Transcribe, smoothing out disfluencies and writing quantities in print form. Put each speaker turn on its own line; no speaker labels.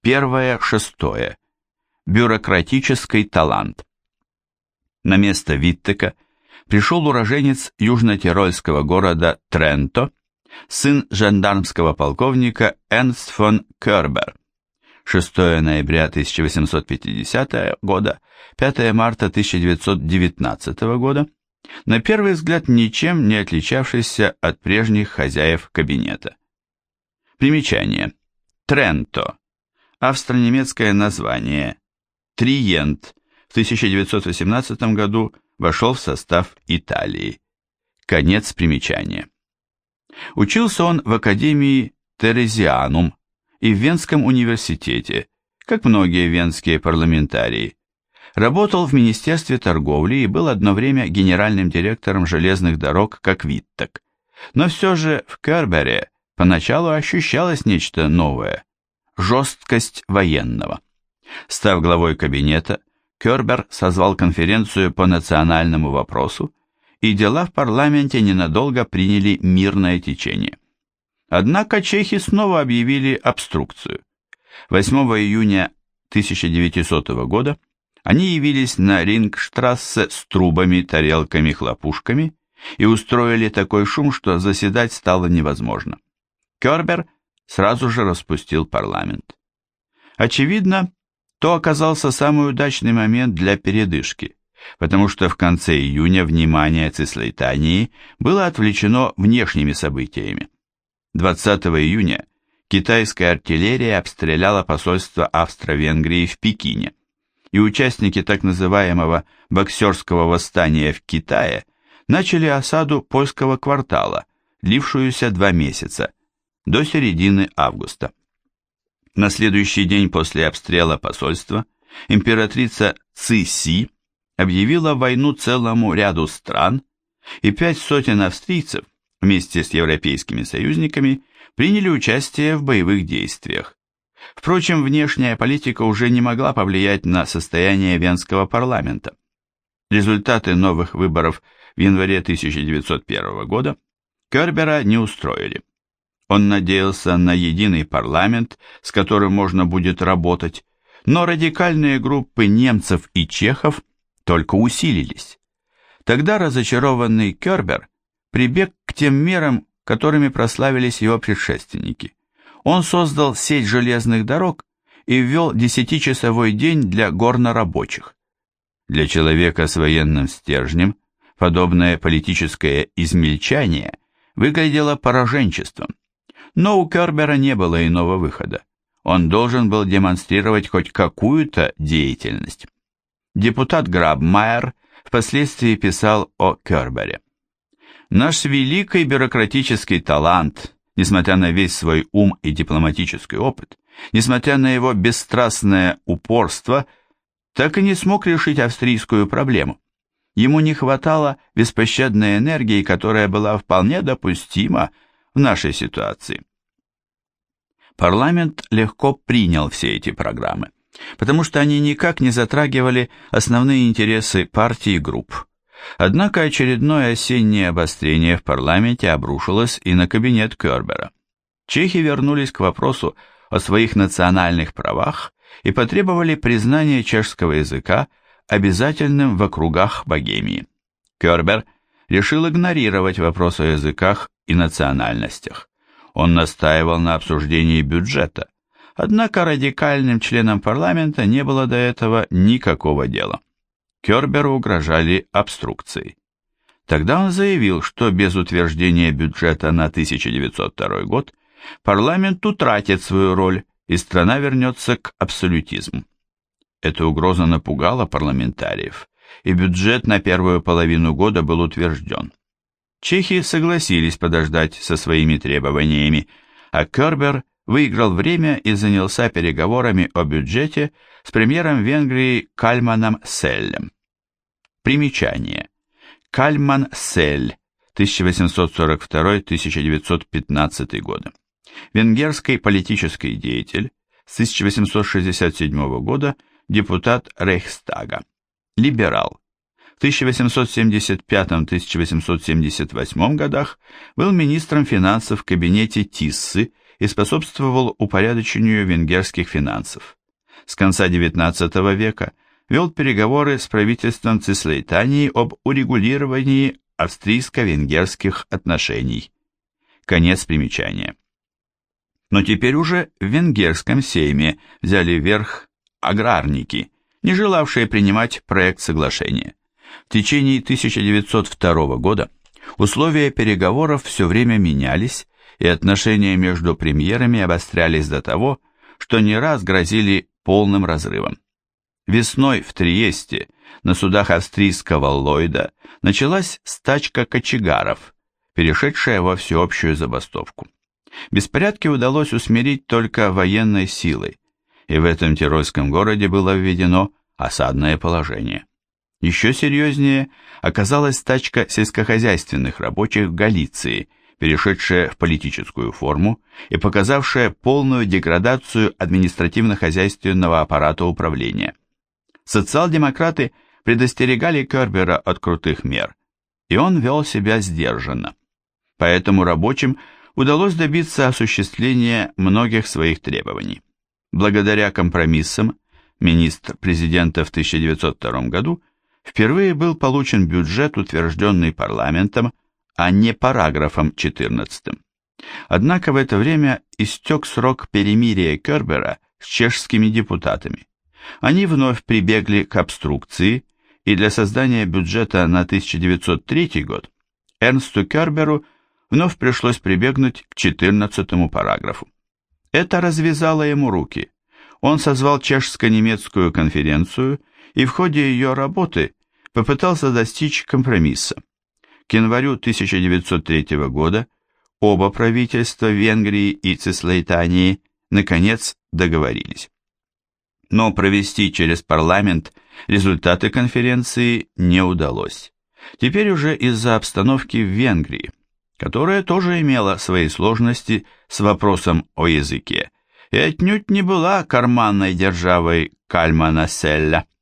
1.6. Бюрократический талант. На место Виттека пришел уроженец южно-тирольского города Тренто, сын жандармского полковника Эрнст фон Кербер. 6 ноября 1850 года, 5 марта 1919 года, на первый взгляд ничем не отличавшийся от прежних хозяев кабинета. Примечание. Тренто. Австро-немецкое название. Триент. В 1918 году вошел в состав Италии. Конец примечания. Учился он в Академии Терезианум и в Венском университете, как многие венские парламентарии. Работал в Министерстве торговли и был одно время генеральным директором железных дорог, как Виттек. Но все же в Кербере поначалу ощущалось нечто новое – жесткость военного. Став главой кабинета, Кербер созвал конференцию по национальному вопросу, и дела в парламенте ненадолго приняли мирное течение. Однако чехи снова объявили обструкцию. 8 июня 1900 года они явились на Рингштрассе с трубами, тарелками, хлопушками и устроили такой шум, что заседать стало невозможно. Кербер сразу же распустил парламент. Очевидно, то оказался самый удачный момент для передышки, потому что в конце июня внимание Цислейтании было отвлечено внешними событиями. 20 июня китайская артиллерия обстреляла посольство Австро-Венгрии в Пекине, и участники так называемого боксерского восстания в Китае начали осаду польского квартала, длившуюся 2 месяца, до середины августа. На следующий день после обстрела посольства императрица Цыси объявила войну целому ряду стран, и 500 австрийцев вместе с европейскими союзниками приняли участие в боевых действиях. Впрочем, внешняя политика уже не могла повлиять на состояние Венского парламента. Результаты новых выборов в январе 1901 года Кербера не устроили. Он надеялся на единый парламент, с которым можно будет работать, но радикальные группы немцев и чехов только усилились. Тогда разочарованный Кербер прибег к тем мерам, которыми прославились его предшественники. Он создал сеть железных дорог и ввел 10-часовой день для горнорабочих. Для человека с военным стержнем подобное политическое измельчание выглядело пораженчеством. Но у Кербера не было иного выхода. Он должен был демонстрировать хоть какую-то деятельность. Депутат Грабмайер впоследствии писал о Кербере. «Наш великий бюрократический талант, несмотря на весь свой ум и дипломатический опыт, несмотря на его бесстрастное упорство, так и не смог решить австрийскую проблему. Ему не хватало беспощадной энергии, которая была вполне допустима в нашей ситуации». Парламент легко принял все эти программы, потому что они никак не затрагивали основные интересы партий и групп. Однако очередное осеннее обострение в парламенте обрушилось и на кабинет Кербера. Чехи вернулись к вопросу о своих национальных правах и потребовали признания чешского языка обязательным в округах Богемии. Кербер решил игнорировать вопрос о языках и национальностях. Он настаивал на обсуждении бюджета, однако радикальным членам парламента не было до этого никакого дела. Керберу угрожали обструкцией. Тогда он заявил, что без утверждения бюджета на 1902 год парламент утратит свою роль и страна вернется к абсолютизму. Эта угроза напугала парламентариев, и бюджет на первую половину года был утвержден. Чехи согласились подождать со своими требованиями, а Кербер выиграл время и занялся переговорами о бюджете с премьером Венгрии Кальманом Селлем. Примечание. Кальман Сель, 1842-1915 годы. Венгерский политический деятель, с 1867 года депутат Рейхстага. Либерал. В 1875-1878 годах был министром финансов в кабинете Тиссы и способствовал упорядочению венгерских финансов. С конца XIX века вел переговоры с правительством Цислейтании об урегулировании австрийско-венгерских отношений. Конец примечания. Но теперь уже в венгерском сейме взяли верх аграрники, не желавшие принимать проект соглашения. В течение 1902 года условия переговоров все время менялись, и отношения между премьерами обострялись до того, что не раз грозили полным разрывом. Весной в Триесте на судах австрийского Ллойда началась стачка кочегаров, перешедшая во всеобщую забастовку. Беспорядки удалось усмирить только военной силой, и в этом тирольском городе было введено осадное положение. Еще серьезнее оказалась стачка сельскохозяйственных рабочих в Галиции, перешедшая в политическую форму и показавшая полную деградацию административно-хозяйственного аппарата управления. Социал-демократы предостерегали Кербера от крутых мер, и он вел себя сдержанно. Поэтому рабочим удалось добиться осуществления многих своих требований. Благодаря компромиссам министр президента в 1902 году впервые был получен бюджет, утвержденный парламентом, а не параграфом 14. Однако в это время истек срок перемирия Кербера с чешскими депутатами. Они вновь прибегли к обструкции, и для создания бюджета на 1903 год Эрнсту Керберу вновь пришлось прибегнуть к 14 параграфу. Это развязало ему руки. Он созвал чешско-немецкую конференцию и в ходе ее работы попытался достичь компромисса. К январю 1903 года оба правительства Венгрии и Цислейтании наконец договорились. Но провести через парламент результаты конференции не удалось. Теперь уже из-за обстановки в Венгрии, которая тоже имела свои сложности с вопросом о языке, и отнюдь не была карманной державой Кальмана Селля.